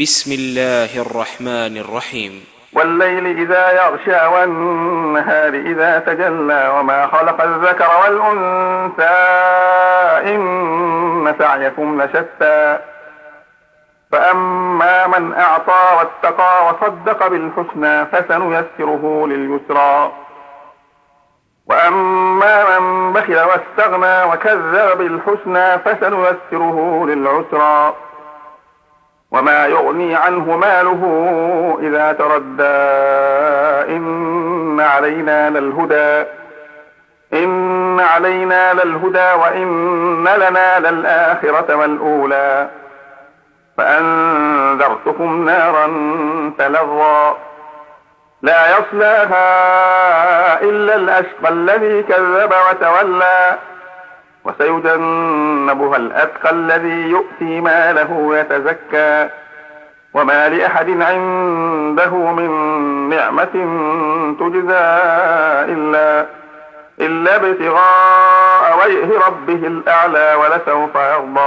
بسم الله الرحمن الرحيم. والليل إذا يغشى والنهار إذا تجلى وما خلق الذكر والأنثى إن سعيكم لشتى فأما من أعطى واتقى وصدق بالحسنى فسنيسره لليسرى وأما من بخل واستغنى وكذب بالحسنى فسنيسره للعسرى وما يغني عنه ماله إذا تردى إن علينا للهدى وإن لنا للآخرة والأولى فأنذرتكم نارا تلظى لا يصلاها إلا الأشقى الذي كذب وتولى وسيجنبها الأتقى الذي يؤتي ماله يتزكى وما لأحد عنده من نعمة تجزى إلا ابتغاء وجه ربه الأعلى ولسوف يرضى